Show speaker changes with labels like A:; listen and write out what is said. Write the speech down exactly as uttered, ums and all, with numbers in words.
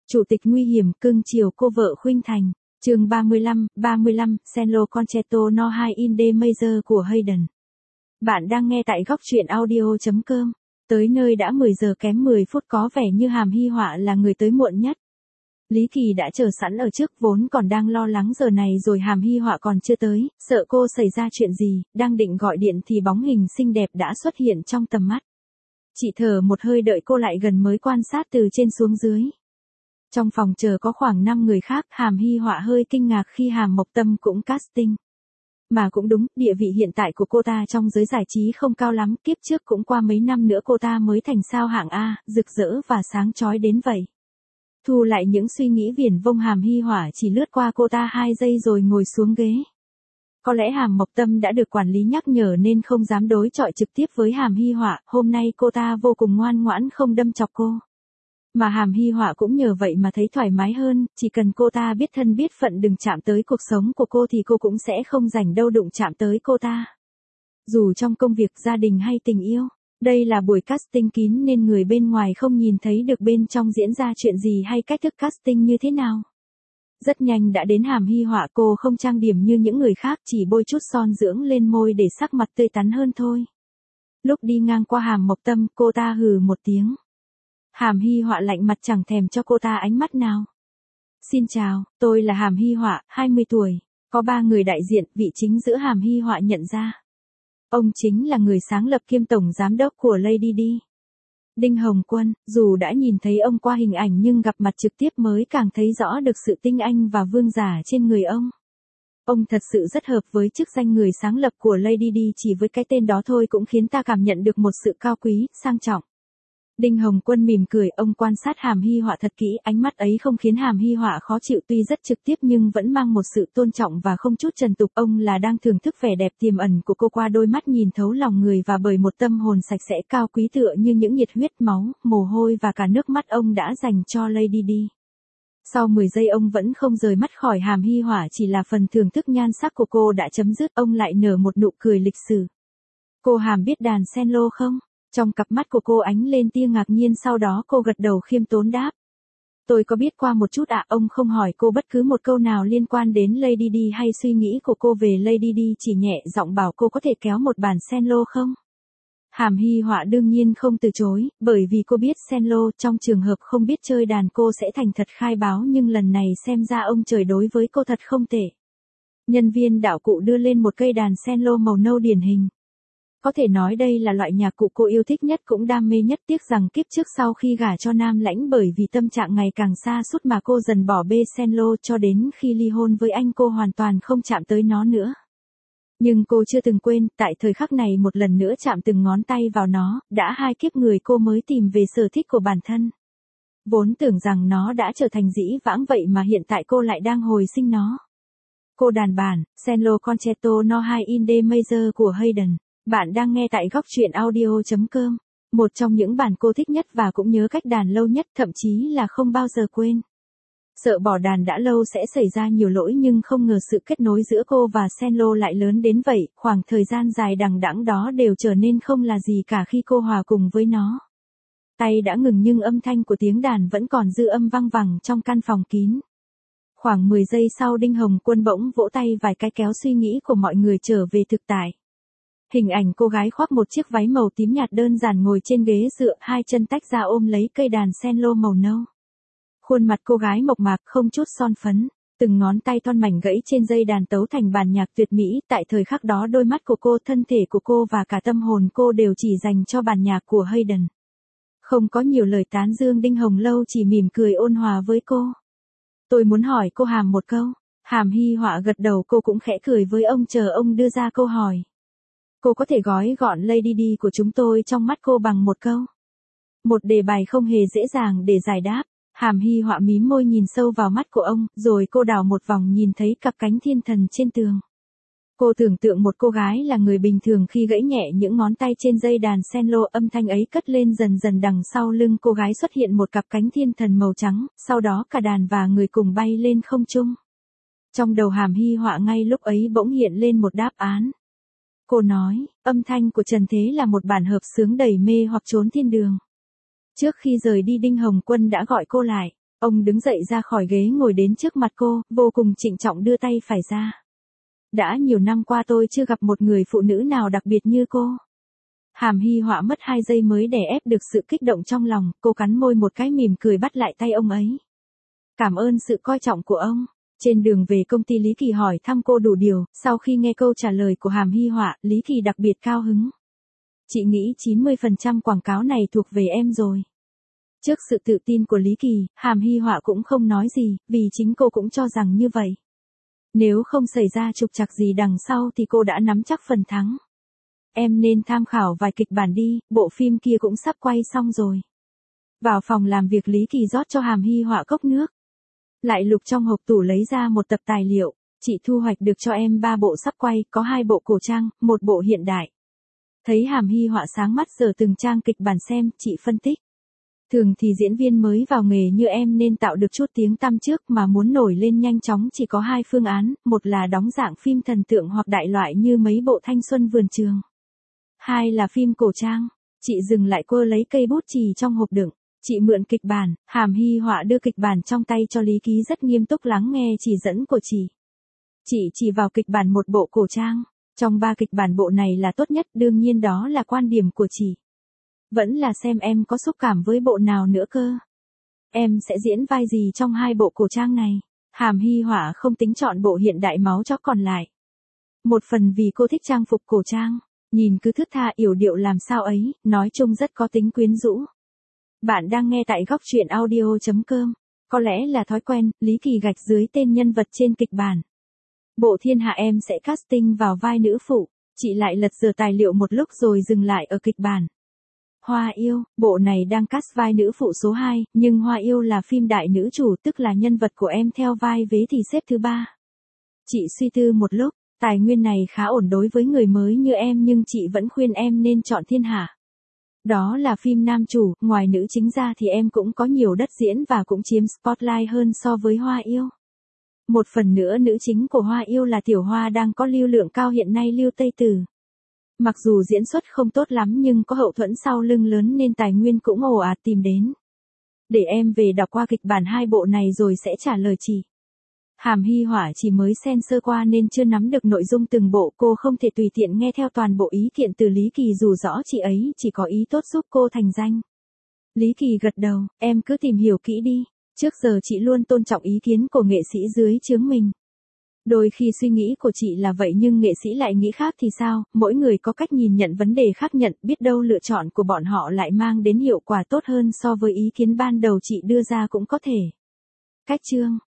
A: Chủ tịch nguy hiểm cưng chiều cô vợ khuynh thành. Chương ba mươi lăm, ba mươi lăm, Cello Concerto No hai in D Major của Haydn. Bạn đang nghe tại góc truyện audio chấm com. Tới nơi đã mười giờ kém mười phút, có vẻ như Hàm Hy Họa là người tới muộn nhất. Lý Kỳ đã chờ sẵn ở trước, vốn còn đang lo lắng giờ này rồi Hàm Hy Họa còn chưa tới, sợ cô xảy ra chuyện gì, đang định gọi điện thì bóng hình xinh đẹp đã xuất hiện trong tầm mắt. Chị thở một hơi đợi cô lại gần mới quan sát từ trên xuống dưới. Trong phòng chờ có khoảng năm người khác, Hàm Hy Họa hơi kinh ngạc khi Hàm Mộc Tâm cũng casting. Mà cũng đúng, địa vị hiện tại của cô ta trong giới giải trí không cao lắm, kiếp trước cũng qua mấy năm nữa cô ta mới thành sao hạng A, rực rỡ và sáng chói đến vậy. Thu lại những suy nghĩ viển vông, Hàm Hy Họa chỉ lướt qua cô ta hai giây rồi ngồi xuống ghế. Có lẽ Hàm Mộc Tâm đã được quản lý nhắc nhở nên không dám đối chọi trực tiếp với Hàm Hy Họa, hôm nay cô ta vô cùng ngoan ngoãn không đâm chọc cô. Mà Hàm Hy Họa cũng nhờ vậy mà thấy thoải mái hơn, chỉ cần cô ta biết thân biết phận đừng chạm tới cuộc sống của cô thì cô cũng sẽ không rảnh đâu đụng chạm tới cô ta. Dù trong công việc, gia đình hay tình yêu, đây là buổi casting kín nên người bên ngoài không nhìn thấy được bên trong diễn ra chuyện gì hay cách thức casting như thế nào. Rất nhanh đã đến Hàm Hy Họa, cô không trang điểm như những người khác, chỉ bôi chút son dưỡng lên môi để sắc mặt tươi tắn hơn thôi. Lúc đi ngang qua Hàm Mộc Tâm, cô ta hừ một tiếng. Hàm Hy Họa lạnh mặt chẳng thèm cho cô ta ánh mắt nào. Xin chào, tôi là Hàm Hy Họa, hai mươi tuổi. Có ba người đại diện, vị chính giữa Hàm Hy Họa nhận ra. Ông chính là người sáng lập kiêm tổng giám đốc của Lady Di. Đinh Hồng Quân, dù đã nhìn thấy ông qua hình ảnh nhưng gặp mặt trực tiếp mới càng thấy rõ được sự tinh anh và vương giả trên người ông. Ông thật sự rất hợp với chức danh người sáng lập của Lady Di, chỉ với cái tên đó thôi cũng khiến ta cảm nhận được một sự cao quý, sang trọng. Đinh Hồng Quân mỉm cười, ông quan sát Hàm Hy Họa thật kỹ, ánh mắt ấy không khiến Hàm Hy Họa khó chịu, tuy rất trực tiếp nhưng vẫn mang một sự tôn trọng và không chút trần tục. Ông là đang thưởng thức vẻ đẹp tiềm ẩn của cô qua đôi mắt nhìn thấu lòng người và bởi một tâm hồn sạch sẽ cao quý tựa như những nhiệt huyết, máu, mồ hôi và cả nước mắt ông đã dành cho Lady Di. Sau mười giây ông vẫn không rời mắt khỏi Hàm Hy Họa, chỉ là phần thưởng thức nhan sắc của cô đã chấm dứt, ông lại nở một nụ cười lịch sử. Cô Hàm biết đàn cello không? Trong cặp mắt của cô ánh lên tia ngạc nhiên, sau đó cô gật đầu khiêm tốn đáp. Tôi có biết qua một chút ạ. Ông không hỏi cô bất cứ một câu nào liên quan đến Lady Di hay suy nghĩ của cô về Lady Di, chỉ nhẹ giọng bảo cô có thể kéo một bản cello không? Hàm Hy Họa đương nhiên không từ chối, bởi vì cô biết cello, trong trường hợp không biết chơi đàn cô sẽ thành thật khai báo, nhưng lần này xem ra ông trời đối với cô thật không tệ. Nhân viên đạo cụ đưa lên một cây đàn cello màu nâu điển hình. Có thể nói đây là loại nhạc cụ cô yêu thích nhất cũng đam mê nhất, tiếc rằng kiếp trước sau khi gả cho Nam Lãnh bởi vì tâm trạng ngày càng sa sút mà cô dần bỏ bê cello, cho đến khi ly hôn với anh cô hoàn toàn không chạm tới nó nữa. Nhưng cô chưa từng quên, tại thời khắc này một lần nữa chạm từng ngón tay vào nó, đã hai kiếp người cô mới tìm về sở thích của bản thân. Vốn tưởng rằng nó đã trở thành dĩ vãng vậy mà hiện tại cô lại đang hồi sinh nó. Cô đàn bản, Cello Concerto No hai in D Major của Haydn. Bạn đang nghe tại góc truyện audio chấm com. Một trong những bản cô thích nhất và cũng nhớ cách đàn lâu nhất, thậm chí là không bao giờ quên. Sợ bỏ đàn đã lâu sẽ xảy ra nhiều lỗi nhưng không ngờ sự kết nối giữa cô và cello lại lớn đến vậy, khoảng thời gian dài đằng đẵng đó đều trở nên không là gì cả khi cô hòa cùng với nó. Tay đã ngừng nhưng âm thanh của tiếng đàn vẫn còn dư âm vang vẳng trong căn phòng kín. Khoảng mười giây sau, Đinh Hồng Quân bỗng vỗ tay vài cái kéo suy nghĩ của mọi người trở về thực tại. Hình ảnh cô gái khoác một chiếc váy màu tím nhạt đơn giản ngồi trên ghế dựa, hai chân tách ra ôm lấy cây đàn cello màu nâu. Khuôn mặt cô gái mộc mạc không chút son phấn, từng ngón tay thon mảnh gãy trên dây đàn tấu thành bản nhạc tuyệt mỹ. Tại thời khắc đó đôi mắt của cô, thân thể của cô và cả tâm hồn cô đều chỉ dành cho bản nhạc của Haydn. Không có nhiều lời tán dương, Đinh Hồng Lâu chỉ mỉm cười ôn hòa với cô. Tôi muốn hỏi cô Hàm một câu. Hàm Hy Họa gật đầu, cô cũng khẽ cười với ông chờ ông đưa ra câu hỏi. Cô có thể gói gọn Lady Di của chúng tôi trong mắt cô bằng một câu. Một đề bài không hề dễ dàng để giải đáp. Hàm Hy Họa mím môi nhìn sâu vào mắt của ông, rồi cô đảo một vòng nhìn thấy cặp cánh thiên thần trên tường. Cô tưởng tượng một cô gái là người bình thường khi gãy nhẹ những ngón tay trên dây đàn cello, âm thanh ấy cất lên dần dần, đằng sau lưng cô gái xuất hiện một cặp cánh thiên thần màu trắng, sau đó cả đàn và người cùng bay lên không trung. Trong đầu Hàm Hy Họa ngay lúc ấy bỗng hiện lên một đáp án. Cô nói, âm thanh của trần thế là một bản hợp xướng đầy mê hoặc trốn thiên đường. Trước khi rời đi, Đinh Hồng Quân đã gọi cô lại. Ông đứng dậy ra khỏi ghế ngồi đến trước mặt cô, vô cùng trịnh trọng đưa tay phải ra. Đã nhiều năm qua tôi chưa gặp một người phụ nữ nào đặc biệt như cô. Hàm Hy Họa mất hai giây mới đè ép được sự kích động trong lòng, cô cắn môi một cái mỉm cười bắt lại tay ông ấy. Cảm ơn sự coi trọng của ông. Trên đường về công ty Lý Kỳ hỏi thăm cô đủ điều, sau khi nghe câu trả lời của Hàm Hy Họa, Lý Kỳ đặc biệt cao hứng. Chị nghĩ chín mươi phần trăm quảng cáo này thuộc về em rồi. Trước sự tự tin của Lý Kỳ, Hàm Hy Họa cũng không nói gì, vì chính cô cũng cho rằng như vậy. Nếu không xảy ra trục trặc gì đằng sau thì cô đã nắm chắc phần thắng. Em nên tham khảo vài kịch bản đi, bộ phim kia cũng sắp quay xong rồi. Vào phòng làm việc Lý Kỳ rót cho Hàm Hy Họa cốc nước. Lại lục trong hộp tủ lấy ra một tập tài liệu, chị thu hoạch được cho em ba bộ sắp quay, có hai bộ cổ trang, một bộ hiện đại. Thấy Hàm Hy Họa sáng mắt giờ từng trang kịch bản xem, chị phân tích. Thường thì diễn viên mới vào nghề như em nên tạo được chút tiếng tăm trước mà muốn nổi lên nhanh chóng chỉ có hai phương án, một là đóng dạng phim thần tượng hoặc đại loại như mấy bộ thanh xuân vườn trường. Hai là phim cổ trang. Chị dừng lại quơ lấy cây bút chì trong hộp đựng. Chị mượn kịch bản, Hàm Hy Họa đưa kịch bản trong tay cho Lý Ký rất nghiêm túc lắng nghe chỉ dẫn của chị. Chị chỉ vào kịch bản một bộ cổ trang. Trong ba kịch bản bộ này là tốt nhất, đương nhiên đó là quan điểm của chị. Vẫn là xem em có xúc cảm với bộ nào nữa cơ. Em sẽ diễn vai gì trong hai bộ cổ trang này? Hàm Hy Họa không tính chọn bộ hiện đại máu chó còn lại. Một phần vì cô thích trang phục cổ trang. Nhìn cứ thướt tha yểu điệu làm sao ấy, nói chung rất có tính quyến rũ. Bạn đang nghe tại góc truyện audio chấm com. Có lẽ là thói quen, Lý Kỳ gạch dưới tên nhân vật trên kịch bản. Bộ Thiên Hạ em sẽ casting vào vai nữ phụ. Chị lại lật dở tài liệu một lúc rồi dừng lại ở kịch bản. Hoa Yêu, bộ này đang cast vai nữ phụ số hai, nhưng Hoa Yêu là phim đại nữ chủ, tức là nhân vật của em theo vai vế thì xếp thứ ba. Chị suy tư một lúc, tài nguyên này khá ổn đối với người mới như em nhưng chị vẫn khuyên em nên chọn Thiên Hạ. Đó là phim nam chủ, ngoài nữ chính ra thì em cũng có nhiều đất diễn và cũng chiếm spotlight hơn so với Hoa Yêu. Một phần nữa nữ chính của Hoa Yêu là Tiểu Hoa đang có lưu lượng cao hiện nay Lưu Tây Tử. Mặc dù diễn xuất không tốt lắm nhưng có hậu thuẫn sau lưng lớn nên tài nguyên cũng ồ ạt tìm đến. Để em về đọc qua kịch bản hai bộ này rồi sẽ trả lời chị. Hàm Hy Họa chỉ mới xem sơ qua nên chưa nắm được nội dung từng bộ, cô không thể tùy tiện nghe theo toàn bộ ý thiện từ Lý Kỳ dù rõ chị ấy chỉ có ý tốt giúp cô thành danh. Lý Kỳ gật đầu, em cứ tìm hiểu kỹ đi, trước giờ chị luôn tôn trọng ý kiến của nghệ sĩ dưới trướng mình. Đôi khi suy nghĩ của chị là vậy nhưng nghệ sĩ lại nghĩ khác thì sao, mỗi người có cách nhìn nhận vấn đề khác nhận, biết đâu lựa chọn của bọn họ lại mang đến hiệu quả tốt hơn so với ý kiến ban đầu chị đưa ra cũng có thể. Cách chương